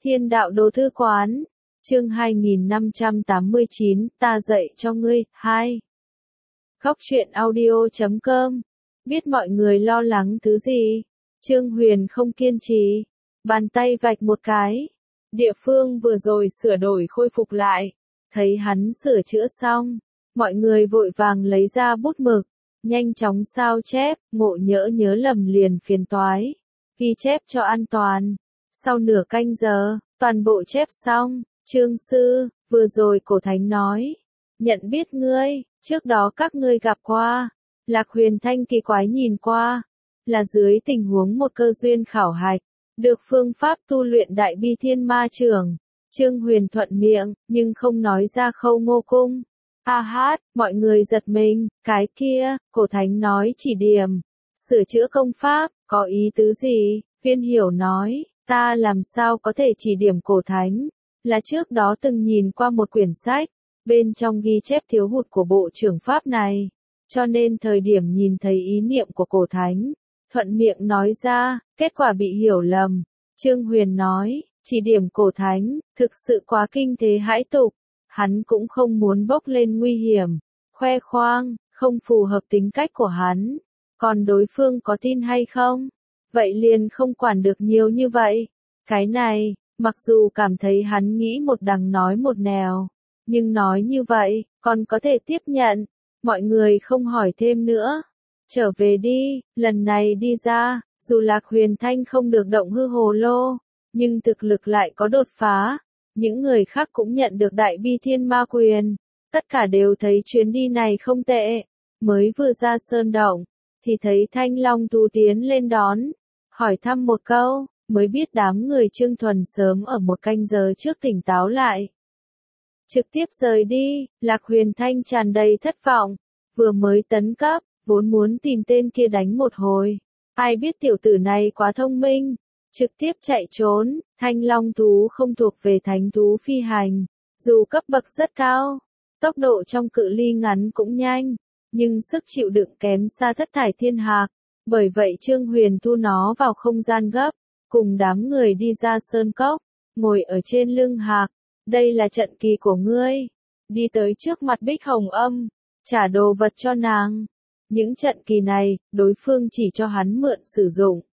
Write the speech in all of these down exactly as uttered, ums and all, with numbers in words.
Thiên đạo đồ thư quán, chương hai nghìn năm trăm tám mươi chín, ta dạy cho ngươi, hai. Khóc chuyện audio chấm com, biết mọi người lo lắng thứ gì? Trương Huyền không kiên trì, bàn tay vạch một cái. Địa phương vừa rồi sửa đổi khôi phục lại, thấy hắn sửa chữa xong, mọi người vội vàng lấy ra bút mực, nhanh chóng sao chép, ngộ nhỡ nhớ lầm liền phiền toái, ghi chép cho an toàn. Sau nửa canh giờ, toàn bộ chép xong, Trương sư, vừa rồi cổ thánh nói, nhận biết ngươi, trước đó các ngươi gặp qua. Lạc Huyền Thanh kỳ quái nhìn qua, là dưới tình huống một cơ duyên khảo hạch, được phương pháp tu luyện đại bi thiên ma trưởng. Trương Huyền thuận miệng, nhưng không nói ra khâu ngô cung. A hát, mọi người giật mình, cái kia, cổ thánh nói chỉ điểm, sửa chữa công pháp, có ý tứ gì? Viên Hiểu nói, ta làm sao có thể chỉ điểm cổ thánh, là trước đó từng nhìn qua một quyển sách, bên trong ghi chép thiếu hụt của bộ trưởng pháp này, cho nên thời điểm nhìn thấy ý niệm của cổ thánh, thuận miệng nói ra, kết quả bị hiểu lầm. Trương Huyền nói, chỉ điểm cổ thánh, thực sự quá kinh thế hãi tục, hắn cũng không muốn bốc lên nguy hiểm, khoe khoang, không phù hợp tính cách của hắn, còn đối phương có tin hay không? Vậy liền không quản được nhiều như vậy. Cái này, mặc dù cảm thấy hắn nghĩ một đằng nói một nẻo, nhưng nói như vậy, còn có thể tiếp nhận. Mọi người không hỏi thêm nữa. Trở về đi, lần này đi ra, dù Lạc Huyền Thanh không được động hư hồ lô, nhưng thực lực lại có đột phá. Những người khác cũng nhận được đại bi thiên ma quyền. Tất cả đều thấy chuyến đi này không tệ. Mới vừa ra sơn động, thì thấy Thanh Long Tú tiến lên đón. Hỏi thăm một câu, mới biết đám người Trương Thuần sớm ở một canh giờ trước tỉnh táo lại. Trực tiếp rời đi, Lạc Huyền Thanh tràn đầy thất vọng, vừa mới tấn cấp, vốn muốn tìm tên kia đánh một hồi. Ai biết tiểu tử này quá thông minh, trực tiếp chạy trốn. Thanh Long Thú không thuộc về thánh thú phi hành, dù cấp bậc rất cao, tốc độ trong cự ly ngắn cũng nhanh, nhưng sức chịu đựng kém xa Thất Thải Thiên Hạc. Bởi vậy Trương Huyền thu nó vào không gian gấp, cùng đám người đi ra sơn cốc, ngồi ở trên lưng hạc. Đây là trận kỳ của ngươi. Đi tới trước mặt Bích Hồng Âm, trả đồ vật cho nàng. Những trận kỳ này, đối phương chỉ cho hắn mượn sử dụng,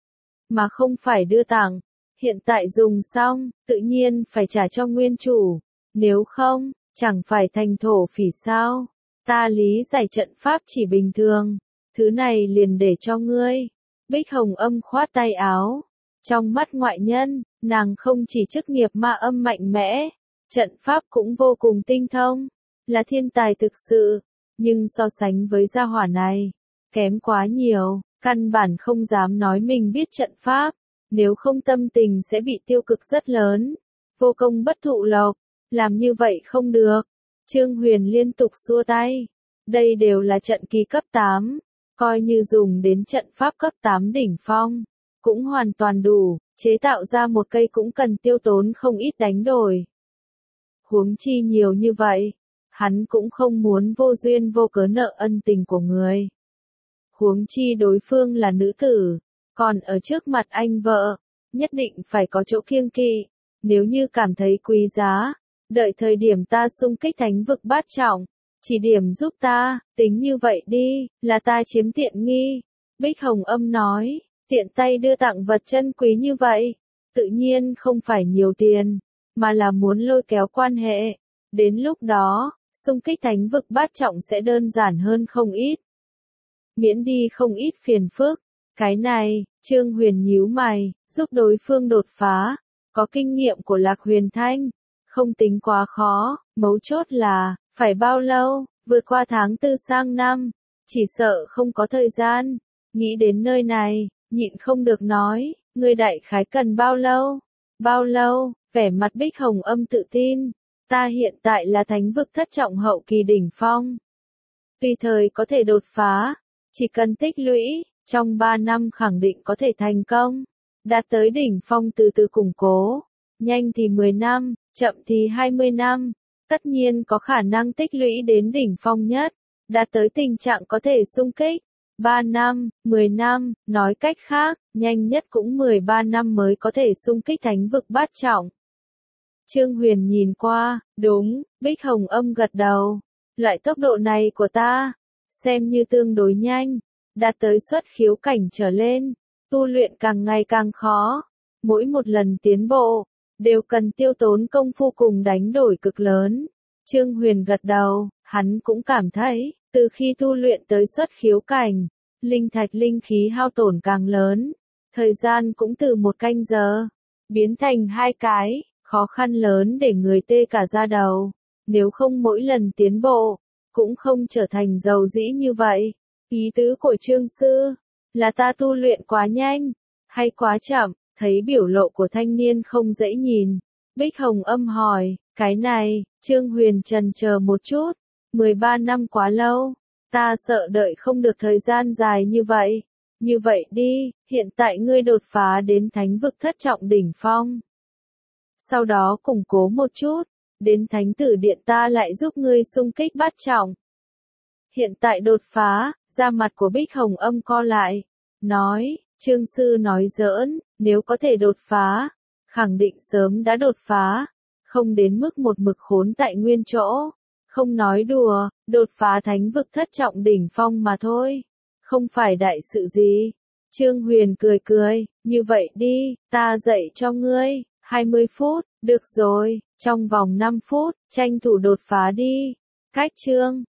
mà không phải đưa tặng. Hiện tại dùng xong, tự nhiên phải trả cho nguyên chủ. Nếu không, chẳng phải thành thổ phỉ sao? Ta lý giải trận pháp chỉ bình thường. Thứ này liền để cho ngươi. Bích Hồng Âm khoát tay áo. Trong mắt ngoại nhân, nàng không chỉ chức nghiệp ma âm mạnh mẽ, trận pháp cũng vô cùng tinh thông, là thiên tài thực sự, nhưng so sánh với gia hỏa này, kém quá nhiều, căn bản không dám nói mình biết trận pháp, nếu không tâm tình sẽ bị tiêu cực rất lớn, vô công bất thụ lộc, làm như vậy không được. Trương Huyền liên tục xua tay, đây đều là trận kỳ cấp tám, coi như dùng đến trận pháp cấp tám đỉnh phong, cũng hoàn toàn đủ, chế tạo ra một cây cũng cần tiêu tốn không ít đánh đổi. Huống chi nhiều như vậy, hắn cũng không muốn vô duyên vô cớ nợ ân tình của người. Huống chi đối phương là nữ tử, còn ở trước mặt anh vợ, nhất định phải có chỗ kiêng kỵ, nếu như cảm thấy quý giá, đợi thời điểm ta xung kích thánh vực bát trọng, chỉ điểm giúp ta, tính như vậy đi, là ta chiếm tiện nghi. Bích Hồng Âm nói. Tiện tay đưa tặng vật chân quý như vậy, tự nhiên không phải nhiều tiền, mà là muốn lôi kéo quan hệ. Đến lúc đó, xung kích thánh vực bát trọng sẽ đơn giản hơn không ít. Miễn đi không ít phiền phức. Cái này, Trương Huyền nhíu mày, giúp đối phương đột phá. Có kinh nghiệm của Lạc Huyền Thanh, không tính quá khó, mấu chốt là, phải bao lâu, vượt qua tháng tư sang năm, chỉ sợ không có thời gian. Nghĩ đến nơi này, nhịn không được nói, ngươi đại khái cần bao lâu? Bao lâu? Vẻ mặt Bích Hồng Âm tự tin. Ta hiện tại là thánh vực thất trọng hậu kỳ đỉnh phong. Tùy thời có thể đột phá. Chỉ cần tích lũy, trong ba năm khẳng định có thể thành công. Đạt tới đỉnh phong từ từ củng cố. Nhanh thì mười năm, chậm thì hai mươi năm. Tất nhiên có khả năng tích lũy đến đỉnh phong nhất. Đạt tới tình trạng có thể xung kích. ba năm, mười năm, nói cách khác, nhanh nhất cũng mười ba năm mới có thể xung kích thánh vực bát trọng. Trương Huyền nhìn qua, đúng, Bích Hồng Âm gật đầu. Loại tốc độ này của ta, xem như tương đối nhanh, đạt tới xuất khiếu cảnh trở lên, tu luyện càng ngày càng khó. Mỗi một lần tiến bộ, đều cần tiêu tốn công phu cùng đánh đổi cực lớn. Trương Huyền gật đầu, hắn cũng cảm thấy, từ khi tu luyện tới xuất khiếu cảnh, linh thạch linh khí hao tổn càng lớn, thời gian cũng từ một canh giờ, biến thành hai cái, khó khăn lớn để người tê cả da đầu. Nếu không mỗi lần tiến bộ, cũng không trở thành giàu dĩ như vậy. Ý tứ của Trương Sư, là ta tu luyện quá nhanh, hay quá chậm, thấy biểu lộ của thanh niên không dễ nhìn. Bích Hồng Âm hỏi, cái này, Trương Huyền chần chờ một chút, mười ba năm quá lâu, ta sợ đợi không được thời gian dài như vậy. Như vậy đi, hiện tại ngươi đột phá đến thánh vực thất trọng đỉnh phong. Sau đó củng cố một chút, đến thánh tử điện ta lại giúp ngươi xung kích bát trọng. Hiện tại đột phá, da mặt của Bích Hồng Âm co lại, nói, Trương Sư nói giỡn, nếu có thể đột phá, khẳng định sớm đã đột phá, không đến mức một mực khốn tại nguyên chỗ. Không nói đùa, đột phá thánh vực thất trọng đỉnh phong mà thôi, không phải đại sự gì. Trương Huyền cười cười, như vậy đi, ta dạy cho ngươi, hai mươi phút, được rồi, trong vòng năm phút, tranh thủ đột phá đi. Cách chương